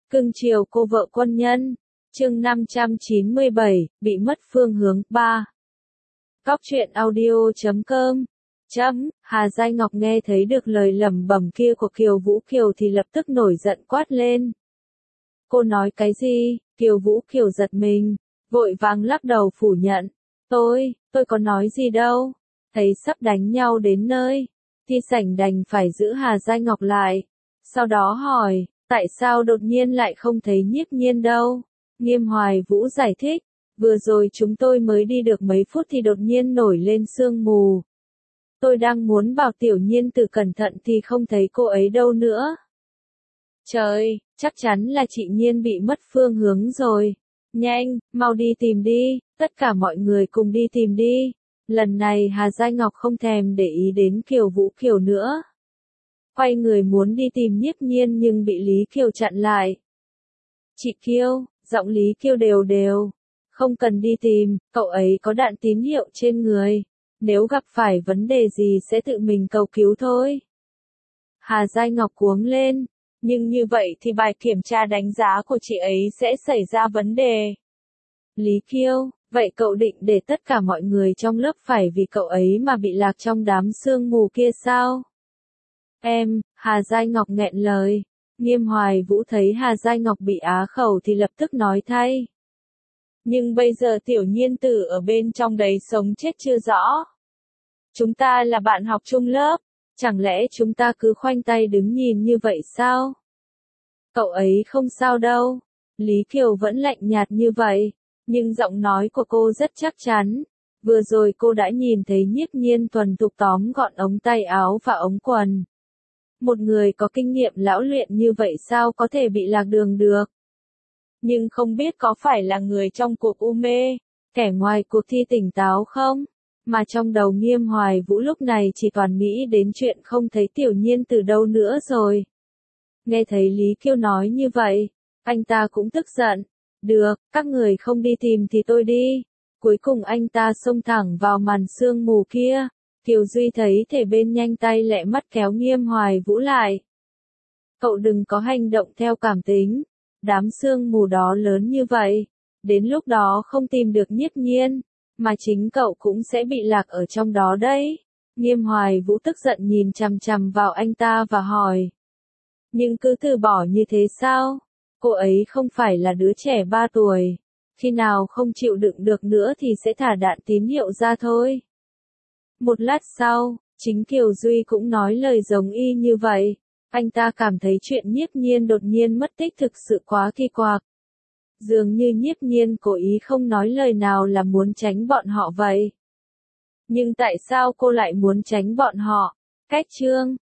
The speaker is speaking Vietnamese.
Cưng chiều cô vợ quân nhân. Chương 597, bị mất phương hướng 3. Cóc truyện audio.com. Hà Giai Ngọc nghe thấy được lời lẩm bẩm kia của Kiều Vũ Kiều thì lập tức nổi giận quát lên. Cô nói cái gì? Kiều Vũ Kiều giật mình, vội vàng lắc đầu phủ nhận. Tôi có nói gì đâu. Thấy sắp đánh nhau đến nơi, Thi Sảnh đành phải giữ Hà Giai Ngọc lại. Sau đó hỏi, tại sao đột nhiên lại không thấy Nhiếp Nhiên đâu? Nghiêm Hoài Vũ giải thích, vừa rồi chúng tôi mới đi được mấy phút thì đột nhiên nổi lên sương mù. Tôi đang muốn bảo Tiểu Nhiên Tử cẩn thận thì không thấy cô ấy đâu nữa. Trời, chắc chắn là chị Nhiên bị mất phương hướng rồi. Nhanh, mau đi tìm đi, tất cả mọi người cùng đi tìm đi. Lần này Hà Giai Ngọc không thèm để ý đến Kiều Vũ Kiều nữa. Quay người muốn đi tìm Nhiếp Nhiên nhưng bị Lý Kiều chặn lại. Chị Kiều, giọng Lý Kiều đều đều. Không cần đi tìm, cậu ấy có đạn tín hiệu trên người. Nếu gặp phải vấn đề gì sẽ tự mình cầu cứu thôi. Hà Giai Ngọc cuống lên. Nhưng như vậy thì bài kiểm tra đánh giá của chị ấy sẽ xảy ra vấn đề. Lý Kiều, vậy cậu định để tất cả mọi người trong lớp phải vì cậu ấy mà bị lạc trong đám sương mù kia sao? Hà Giai Ngọc nghẹn lời. Nghiêm Hoài Vũ thấy Hà Giai Ngọc bị á khẩu thì lập tức nói thay. Nhưng bây giờ Tiểu Nhiên Tử ở bên trong đấy sống chết chưa rõ. Chúng ta là bạn học chung lớp, chẳng lẽ chúng ta cứ khoanh tay đứng nhìn như vậy sao? Cậu ấy không sao đâu. Lý Kiều vẫn lạnh nhạt như vậy, nhưng giọng nói của cô rất chắc chắn. Vừa rồi cô đã nhìn thấy Nhiếp Nhiên thuần thục tóm gọn ống tay áo và ống quần. Một người có kinh nghiệm lão luyện như vậy sao có thể bị lạc đường được? Nhưng không biết có phải là người trong cuộc u mê, kẻ ngoài cuộc thi tỉnh táo không? Mà trong đầu Nghiêm Hoài Vũ lúc này chỉ toàn nghĩ đến chuyện không thấy Tiểu Nhiên từ đâu nữa rồi. Nghe thấy Lý Kiều nói như vậy, anh ta cũng tức giận. Được, các người không đi tìm thì tôi đi. Cuối cùng anh ta xông thẳng vào màn sương mù kia. Kiều Duy thấy thể bên nhanh tay lẹ mắt kéo Nghiêm Hoài Vũ lại. Cậu đừng có hành động theo cảm tính. Đám sương mù đó lớn như vậy. Đến lúc đó không tìm được Nhiếp Nhiên, mà chính cậu cũng sẽ bị lạc ở trong đó đấy. Nghiêm Hoài Vũ tức giận nhìn chằm chằm vào anh ta và hỏi. Nhưng cứ từ bỏ như thế sao? Cô ấy không phải là đứa trẻ 3 tuổi. Khi nào không chịu đựng được nữa thì sẽ thả đạn tín hiệu ra thôi. Một lát sau, chính Kiều Duy cũng nói lời giống y như vậy. Anh ta cảm thấy chuyện Nhiếp Nhiên đột nhiên mất tích thực sự quá kỳ quặc. Dường như Nhiếp Nhiên cố ý không nói lời nào là muốn tránh bọn họ vậy. Nhưng tại sao cô lại muốn tránh bọn họ? Cách chương